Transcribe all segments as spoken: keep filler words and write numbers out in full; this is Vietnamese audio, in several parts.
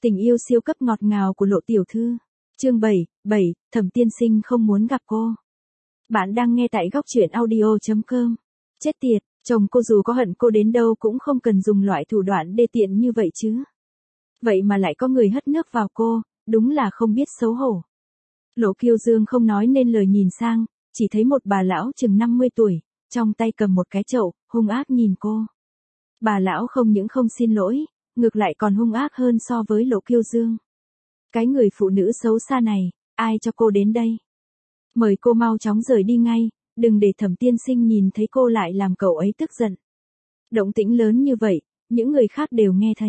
Tình yêu siêu cấp ngọt ngào của Lộ tiểu thư. Chương bảy, bảy, Thẩm tiên sinh không muốn gặp cô. Bạn đang nghe tại góc truyện audio chấm com. Chết tiệt, chồng cô dù có hận cô đến đâu cũng không cần dùng loại thủ đoạn đê tiện như vậy chứ. Vậy mà lại có người hất nước vào cô, đúng là không biết xấu hổ. Lộ Kiêu Dương không nói nên lời nhìn sang, chỉ thấy một bà lão chừng năm mươi tuổi, trong tay cầm một cái chậu, hung ác nhìn cô. Bà lão không những không xin lỗi, ngược lại còn hung ác hơn so với Lộ Kiêu Dương. Cái người phụ nữ xấu xa này, ai cho cô đến đây? Mời cô mau chóng rời đi ngay, đừng để Thẩm tiên sinh nhìn thấy cô lại làm cậu ấy tức giận. Động tĩnh lớn như vậy, những người khác đều nghe thấy.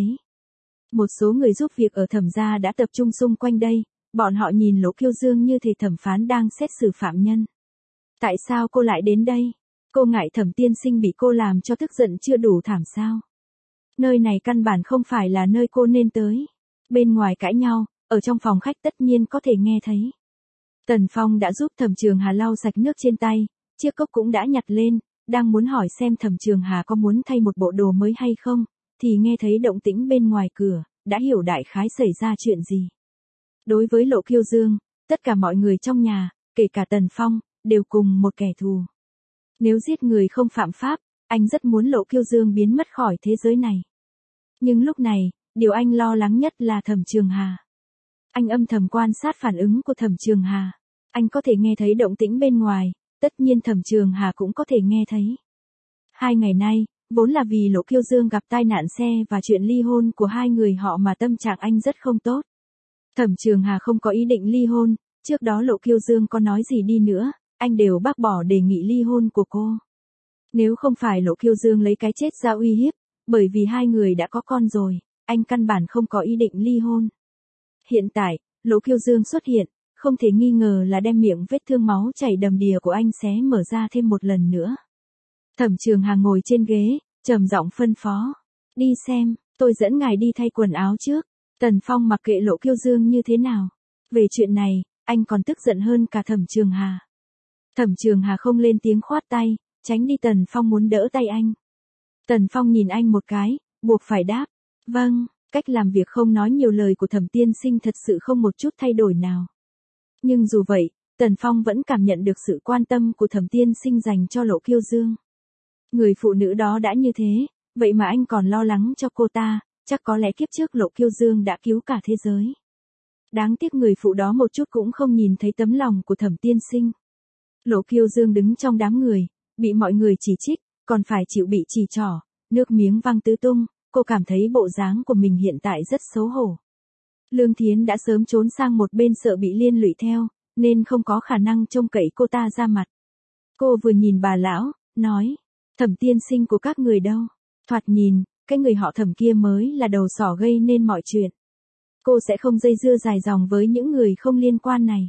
Một số người giúp việc ở Thẩm gia đã tập trung xung quanh đây, bọn họ nhìn Lộ Kiêu Dương như thể thẩm phán đang xét xử phạm nhân. Tại sao cô lại đến đây? Cô ngại Thẩm tiên sinh bị cô làm cho tức giận chưa đủ thảm sao? Nơi này căn bản không phải là nơi cô nên tới. Bên ngoài cãi nhau, ở trong phòng khách tất nhiên có thể nghe thấy. Tần Phong đã giúp Thẩm Trường Hà lau sạch nước trên tay, chiếc cốc cũng đã nhặt lên, đang muốn hỏi xem Thẩm Trường Hà có muốn thay một bộ đồ mới hay không, thì nghe thấy động tĩnh bên ngoài cửa, đã hiểu đại khái xảy ra chuyện gì. Đối với Lộ Kiêu Dương, tất cả mọi người trong nhà, kể cả Tần Phong, đều cùng một kẻ thù. Nếu giết người không phạm pháp, anh rất muốn Lộ Kiêu Dương biến mất khỏi thế giới này. Nhưng lúc này, điều anh lo lắng nhất là Thẩm Trường Hà. Anh âm thầm quan sát phản ứng của Thẩm Trường Hà. Anh có thể nghe thấy động tĩnh bên ngoài, tất nhiên Thẩm Trường Hà cũng có thể nghe thấy. Hai ngày nay, vốn là vì Lộ Kiêu Dương gặp tai nạn xe và chuyện ly hôn của hai người họ mà tâm trạng anh rất không tốt. Thẩm Trường Hà không có ý định ly hôn, trước đó Lộ Kiêu Dương có nói gì đi nữa, anh đều bác bỏ đề nghị ly hôn của cô. Nếu không phải Lộ Kiêu Dương lấy cái chết ra uy hiếp, bởi vì hai người đã có con rồi, anh căn bản không có ý định ly hôn. Hiện tại, Lộ Kiêu Dương xuất hiện, không thể nghi ngờ là đem miệng vết thương máu chảy đầm đìa của anh xé mở ra thêm một lần nữa. Thẩm Trường Hà ngồi trên ghế, trầm giọng phân phó. Đi xem, tôi dẫn ngài đi thay quần áo trước. Tần Phong mặc kệ Lộ Kiêu Dương như thế nào. Về chuyện này, anh còn tức giận hơn cả Thẩm Trường Hà. Thẩm Trường Hà không lên tiếng khoát tay, tránh đi. Tần Phong muốn đỡ tay anh. Tần Phong nhìn anh một cái, buộc phải đáp. Vâng, cách làm việc không nói nhiều lời của Thẩm tiên sinh thật sự không một chút thay đổi nào. Nhưng dù vậy, Tần Phong vẫn cảm nhận được sự quan tâm của Thẩm tiên sinh dành cho Lộ Kiêu Dương. Người phụ nữ đó đã như thế, vậy mà anh còn lo lắng cho cô ta, chắc có lẽ kiếp trước Lộ Kiêu Dương đã cứu cả thế giới. Đáng tiếc người phụ đó một chút cũng không nhìn thấy tấm lòng của Thẩm tiên sinh. Lộ Kiêu Dương đứng trong đám người, bị mọi người chỉ trích, còn phải chịu bị chỉ trỏ, nước miếng văng tứ tung, cô cảm thấy bộ dáng của mình hiện tại rất xấu hổ. Lương Thiến đã sớm trốn sang một bên sợ bị liên lụy theo, nên không có khả năng trông cậy cô ta ra mặt. Cô vừa nhìn bà lão, nói, Thẩm tiên sinh của các người đâu? Thoạt nhìn, cái người họ Thẩm kia mới là đầu sỏ gây nên mọi chuyện. Cô sẽ không dây dưa dài dòng với những người không liên quan này.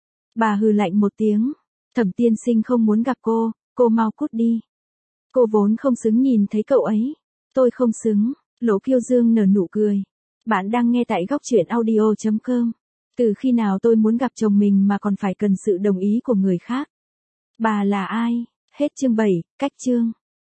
Bà hừ lạnh một tiếng, Thẩm tiên sinh không muốn gặp cô, cô mau cút đi. Cô vốn không xứng nhìn thấy cậu ấy. Tôi không xứng. Lộ Kiêu Dương nở nụ cười. Bạn đang nghe tại góc truyện audio chấm com. Từ khi nào tôi muốn gặp chồng mình mà còn phải cần sự đồng ý của người khác? Bà là ai? Hết chương bảy, cách chương.